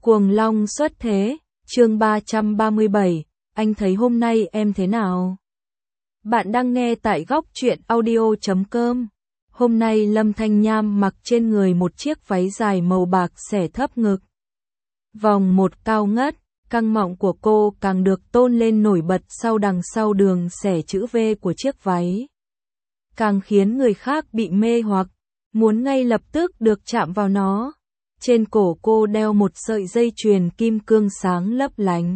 Cuồng Long xuất thế, chương 337, anh thấy hôm nay em thế nào? Bạn đang nghe tại góc truyện audio.com. Hôm nay Lâm Thanh Nham mặc trên người một chiếc váy dài màu bạc xẻ thấp ngực. Vòng một cao ngất, căng mọng của cô càng được tôn lên nổi bật sau đằng sau đường xẻ chữ V của chiếc váy. Càng khiến người khác bị mê hoặc, muốn ngay lập tức được chạm vào nó. Trên cổ cô đeo một sợi dây chuyền kim cương sáng lấp lánh.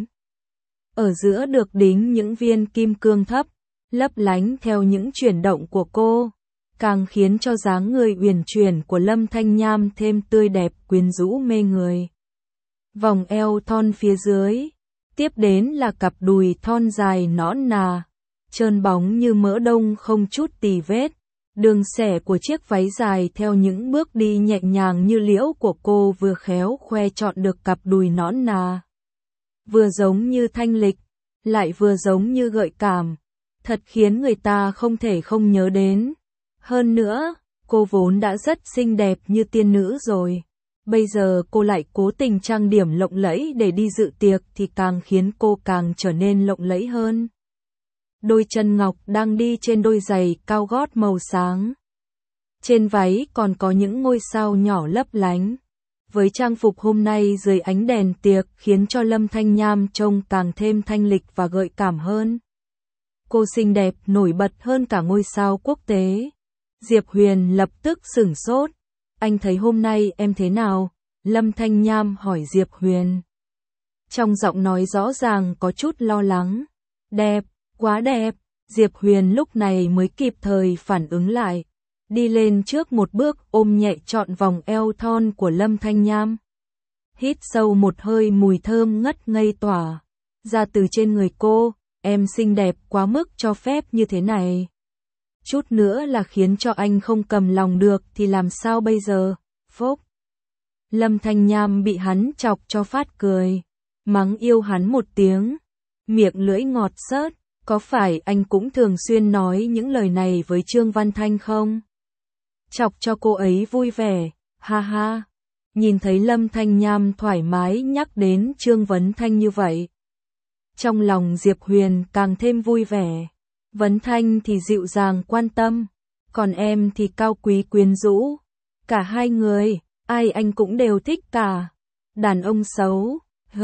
Ở giữa được đính những viên kim cương thấp, lấp lánh theo những chuyển động của cô, càng khiến cho dáng người uyển chuyển của Lâm Thanh Nham thêm tươi đẹp quyến rũ mê người. Vòng eo thon phía dưới, tiếp đến là cặp đùi thon dài nõn nà, trơn bóng như mỡ đông không chút tì vết. Đường xẻ của chiếc váy dài theo những bước đi nhẹ nhàng như liễu của cô vừa khéo khoe trọn được cặp đùi nõn nà. Vừa giống như thanh lịch, lại vừa giống như gợi cảm, thật khiến người ta không thể không nhớ đến. Hơn nữa, cô vốn đã rất xinh đẹp như tiên nữ rồi. Bây giờ cô lại cố tình trang điểm lộng lẫy để đi dự tiệc thì càng khiến cô càng trở nên lộng lẫy hơn. Đôi chân ngọc đang đi trên đôi giày cao gót màu sáng. Trên váy còn có những ngôi sao nhỏ lấp lánh. Với trang phục hôm nay dưới ánh đèn tiệc khiến cho Lâm Thanh Nham trông càng thêm thanh lịch và gợi cảm hơn. Cô xinh đẹp nổi bật hơn cả ngôi sao quốc tế. Diệp Huyền lập tức sửng sốt. Anh thấy hôm nay em thế nào? Lâm Thanh Nham hỏi Diệp Huyền. Trong giọng nói rõ ràng có chút lo lắng. Đẹp. Quá đẹp, Diệp Huyền lúc này mới kịp thời phản ứng lại. Đi lên trước một bước ôm nhẹ trọn vòng eo thon của Lâm Thanh Nham. Hít sâu một hơi mùi thơm ngất ngây tỏa ra từ trên người cô, em xinh đẹp quá mức cho phép như thế này. Chút nữa là khiến cho anh không cầm lòng được thì làm sao bây giờ, phốc. Lâm Thanh Nham bị hắn chọc cho phát cười, mắng yêu hắn một tiếng, miệng lưỡi ngọt xớt. Có phải anh cũng thường xuyên nói những lời này với Trương Văn Thanh không? Chọc cho cô ấy vui vẻ, ha ha. Nhìn thấy Lâm Thanh Nham thoải mái nhắc đến Trương Vấn Thanh như vậy. Trong lòng Diệp Huyền càng thêm vui vẻ. Vấn Thanh thì dịu dàng quan tâm, còn em thì cao quý quyến rũ. Cả hai người, ai anh cũng đều thích cả. Đàn ông xấu,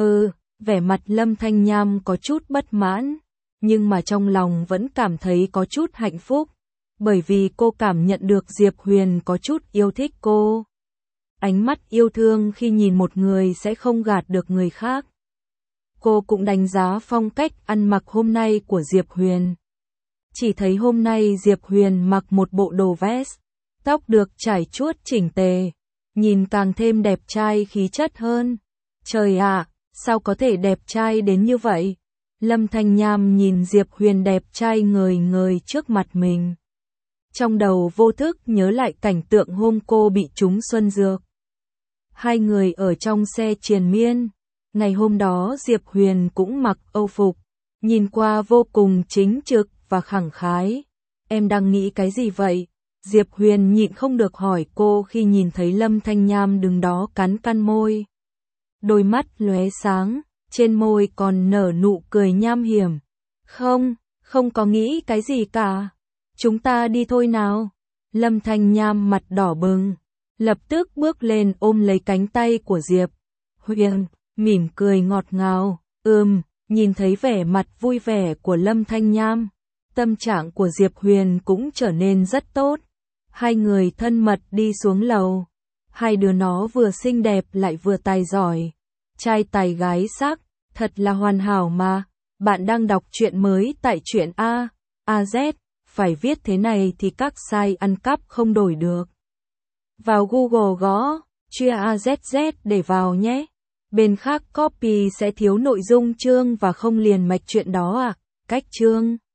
vẻ mặt Lâm Thanh Nham có chút bất mãn. Nhưng mà trong lòng vẫn cảm thấy có chút hạnh phúc, bởi vì cô cảm nhận được Diệp Huyền có chút yêu thích cô. Ánh mắt yêu thương khi nhìn một người sẽ không gạt được người khác. Cô cũng đánh giá phong cách ăn mặc hôm nay của Diệp Huyền. Chỉ thấy hôm nay Diệp Huyền mặc một bộ đồ vest, tóc được trải chuốt chỉnh tề, nhìn càng thêm đẹp trai khí chất hơn. Trời ạ, sao có thể đẹp trai đến như vậy? Lâm Thanh Nham nhìn Diệp Huyền đẹp trai ngời ngời trước mặt mình. Trong đầu vô thức nhớ lại cảnh tượng hôm cô bị trúng xuân dược. Hai người ở trong xe triền miên. Ngày hôm đó Diệp Huyền cũng mặc âu phục, nhìn qua vô cùng chính trực và khẳng khái. Em đang nghĩ cái gì vậy? Diệp Huyền nhịn không được hỏi cô khi nhìn thấy Lâm Thanh Nham đứng đó cắn môi. Đôi mắt lóe sáng. Trên môi còn nở nụ cười nham hiểm. Không có nghĩ cái gì cả. Chúng ta đi thôi nào. Lâm Thanh Nham mặt đỏ bừng, lập tức bước lên ôm lấy cánh tay của Diệp Huyền, mỉm cười ngọt ngào. Nhìn thấy vẻ mặt vui vẻ của Lâm Thanh Nham, tâm trạng của Diệp Huyền cũng trở nên rất tốt. Hai người thân mật đi xuống lầu. Hai đứa nó vừa xinh đẹp lại vừa tài giỏi. Trai tài gái sắc, thật là hoàn hảo mà. Bạn đang đọc truyện mới tại truyện AZ, phải viết thế này thì các site ăn cắp không đổi được. Vào Google gõ truyện AZZ để vào nhé. Bên khác copy sẽ thiếu nội dung chương và không liền mạch truyện đó à. Cách chương